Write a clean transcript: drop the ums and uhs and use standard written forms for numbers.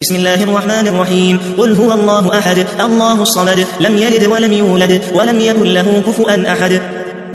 بسم الله الرحمن الرحيم. قل هو الله أحد الله الصمد لم يلد ولم يولد ولم يكن له كفؤا أحد.